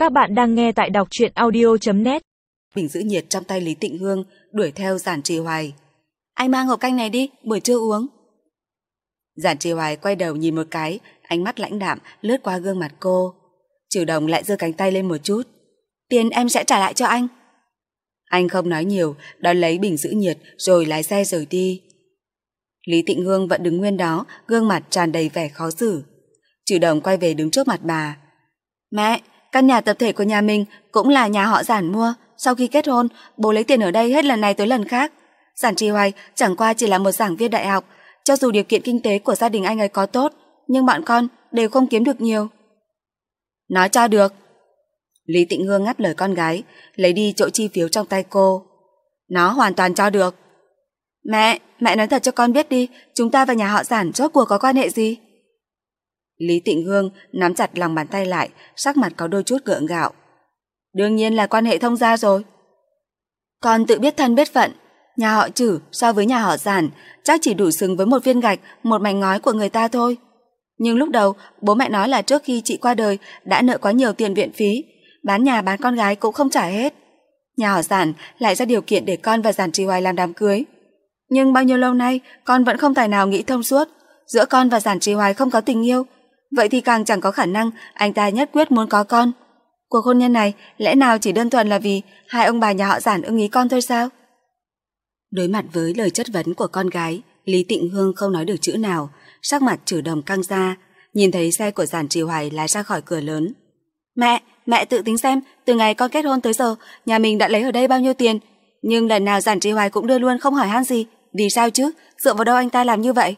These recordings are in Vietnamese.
Các bạn đang nghe tại đọc truyện audio.net. Bình giữ nhiệt trong tay Lý Tịnh Hương đuổi theo Giản Trì Hoài. Anh mang hộp canh này đi, buổi trưa uống. Giản Trì Hoài quay đầu nhìn một cái, ánh mắt lãnh đạm lướt qua gương mặt cô. Trừ Đồng lại giơ cánh tay lên một chút. Tiền em sẽ trả lại cho anh. Anh không nói nhiều, đón lấy bình giữ nhiệt rồi lái xe rời đi. Lý Tịnh Hương vẫn đứng nguyên đó, gương mặt tràn đầy vẻ khó xử. Trừ Đồng quay về đứng trước mặt bà. Mẹ, căn nhà tập thể của nhà mình cũng là nhà họ Giản mua. Sau khi kết hôn, bố lấy tiền ở đây hết lần này tới lần khác. Giản Trì Hoài chẳng qua chỉ là một giảng viên đại học. Cho dù điều kiện kinh tế của gia đình anh ấy có tốt, nhưng bọn con đều không kiếm được nhiều. Nói cho được. Lý Tịnh Hương ngắt lời con gái, lấy đi chỗ chi phiếu trong tay cô. Nó hoàn toàn cho được. Mẹ nói thật cho con biết đi, chúng ta và nhà họ Giản rốt cuộc có quan hệ gì? Lý Tịnh Hương nắm chặt lòng bàn tay lại, sắc mặt có đôi chút gượng gạo. Đương nhiên là quan hệ thông gia rồi. Con tự biết thân biết phận, nhà họ Trử so với nhà họ Giản chắc chỉ đủ xứng với một viên gạch, một mảnh ngói của người ta thôi. Nhưng lúc đầu bố mẹ nói là trước khi chị qua đời đã nợ quá nhiều tiền viện phí, bán nhà bán con gái cũng không trả hết. Nhà họ Giản lại ra điều kiện để con và Giản Trì Hoài làm đám cưới. Nhưng bao nhiêu lâu nay con vẫn không tài nào nghĩ thông suốt, giữa con và Giản Trì Hoài không có tình yêu, vậy thì càng chẳng có khả năng anh ta nhất quyết muốn có con. Cuộc hôn nhân này lẽ nào chỉ đơn thuần là vì hai ông bà nhà họ Giản ưng ý con thôi sao? Đối mặt với lời chất vấn của con gái, Lý Tịnh Hương không nói được chữ nào, sắc mặt Trừ Đồng căng ra, nhìn thấy xe của Giản Trì Hoài lái ra khỏi cửa lớn. Mẹ tự tính xem, từ ngày con kết hôn tới giờ, nhà mình đã lấy ở đây bao nhiêu tiền, nhưng lần nào Giản Trì Hoài cũng đưa luôn không hỏi han gì, vì sao chứ, dựa vào đâu anh ta làm như vậy?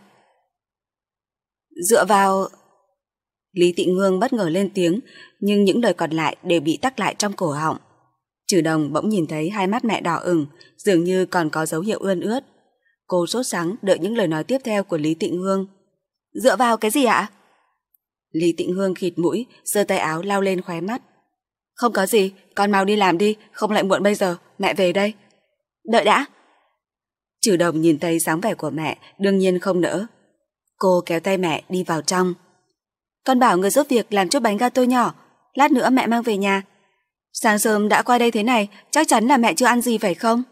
Dựa vào... Lý Tịnh Hương bất ngờ lên tiếng, nhưng những lời còn lại đều bị tắc lại trong cổ họng. Trừ Đồng bỗng nhìn thấy hai mắt mẹ đỏ ửng, dường như còn có dấu hiệu ươn ướt. Cô sốt sắng đợi những lời nói tiếp theo của Lý Tịnh Hương. Dựa vào cái gì ạ? Lý Tịnh Hương khịt mũi, giơ tay áo lau lên khóe mắt. Không có gì, con mau đi làm đi, không lại muộn bây giờ, mẹ về đây. Đợi đã. Trừ Đồng nhìn thấy dáng vẻ của mẹ, đương nhiên không nỡ. Cô kéo tay mẹ đi vào trong. Con bảo người giúp việc làm chút bánh gato nhỏ, lát nữa mẹ mang về nhà. Sáng sớm đã qua đây thế này, chắc chắn là mẹ chưa ăn gì phải không?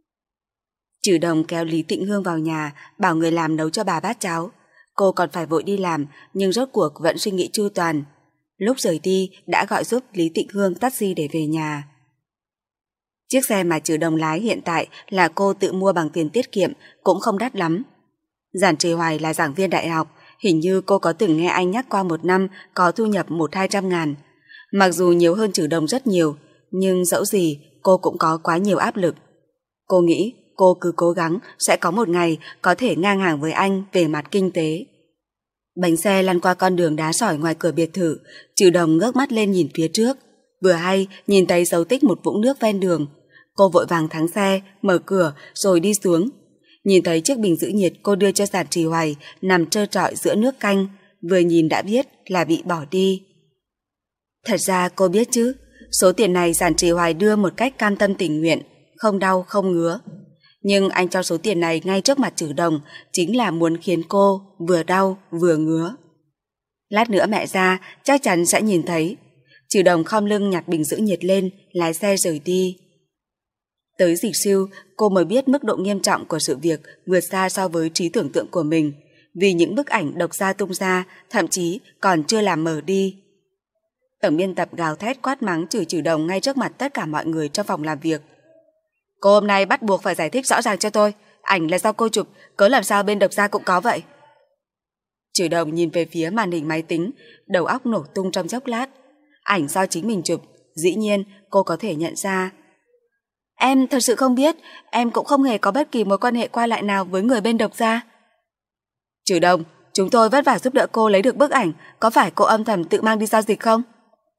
Trừ Đồng kéo Lý Tịnh Hương vào nhà, bảo người làm nấu cho bà bát cháo. Cô còn phải vội đi làm, nhưng rốt cuộc vẫn suy nghĩ chu toàn. Lúc rời đi đã gọi giúp Lý Tịnh Hương taxi để về nhà. Chiếc xe mà Trừ Đồng lái hiện tại là cô tự mua bằng tiền tiết kiệm, cũng không đắt lắm. Giản Trì Hoài là giảng viên đại học, hình như cô có từng nghe anh nhắc qua một năm có thu nhập 100-200 ngàn. Mặc dù nhiều hơn Trừ Đồng rất nhiều, nhưng dẫu gì cô cũng có quá nhiều áp lực. Cô nghĩ cô cứ cố gắng sẽ có một ngày có thể ngang hàng với anh về mặt kinh tế. Bánh xe lăn qua con đường đá sỏi ngoài cửa biệt thự, Trừ Đồng ngước mắt lên nhìn phía trước. Vừa hay nhìn thấy dấu tích một vũng nước ven đường. Cô vội vàng thắng xe, mở cửa rồi đi xuống. Nhìn thấy chiếc bình giữ nhiệt cô đưa cho Giản Trì Hoài nằm trơ trọi giữa nước canh, vừa nhìn đã biết là bị bỏ đi. Thật ra cô biết chứ, số tiền này Giản Trì Hoài đưa một cách cam tâm tình nguyện, không đau không ngứa. Nhưng anh cho số tiền này ngay trước mặt Trừ Đồng chính là muốn khiến cô vừa đau vừa ngứa. Lát nữa mẹ ra chắc chắn sẽ nhìn thấy. Trừ Đồng khom lưng nhặt bình giữ nhiệt lên, lái xe rời đi. Tới Dịch Siêu, cô mới biết mức độ nghiêm trọng của sự việc vượt xa so với trí tưởng tượng của mình, vì những bức ảnh độc gia tung ra thậm chí còn chưa làm mở đi. Tổng biên tập gào thét quát mắng chửi Trừ Đồng ngay trước mặt tất cả mọi người trong phòng làm việc. Cô hôm nay bắt buộc phải giải thích rõ ràng cho tôi, ảnh là do cô chụp, cớ làm sao bên độc gia cũng có vậy? Trừ Đồng nhìn về phía màn hình máy tính, đầu óc nổ tung trong chốc lát. Ảnh do chính mình chụp, dĩ nhiên cô có thể nhận ra. Em thật sự không biết, em cũng không hề có bất kỳ mối quan hệ qua lại nào với người bên độc gia. Trừ Đồng, chúng tôi vất vả giúp đỡ cô lấy được bức ảnh, có phải cô âm thầm tự mang đi giao dịch không?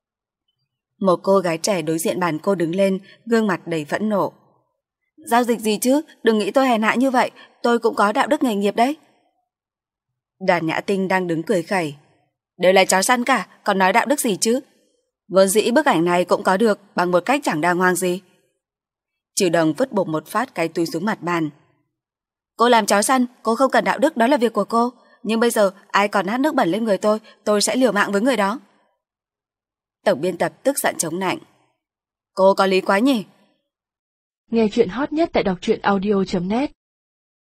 Một cô gái trẻ đối diện bàn cô đứng lên, gương mặt đầy phẫn nộ. Giao dịch gì chứ, đừng nghĩ tôi hèn hạ như vậy, tôi cũng có đạo đức nghề nghiệp đấy. Đoàn Nhã Tinh đang đứng cười khẩy. Đều là chó săn cả, còn nói đạo đức gì chứ? Vốn dĩ bức ảnh này cũng có được bằng một cách chẳng đàng hoàng gì. Trừ Đồng vứt bột một phát cái túi xuống mặt bàn. Cô làm chó săn, cô không cần đạo đức, đó là việc của cô. Nhưng bây giờ ai còn hát nước bẩn lên người tôi sẽ liều mạng với người đó. Tổng biên tập tức giận chống nạnh. Cô có lý quá nhỉ? Nghe chuyện hot nhất tại đọc truyện audio.net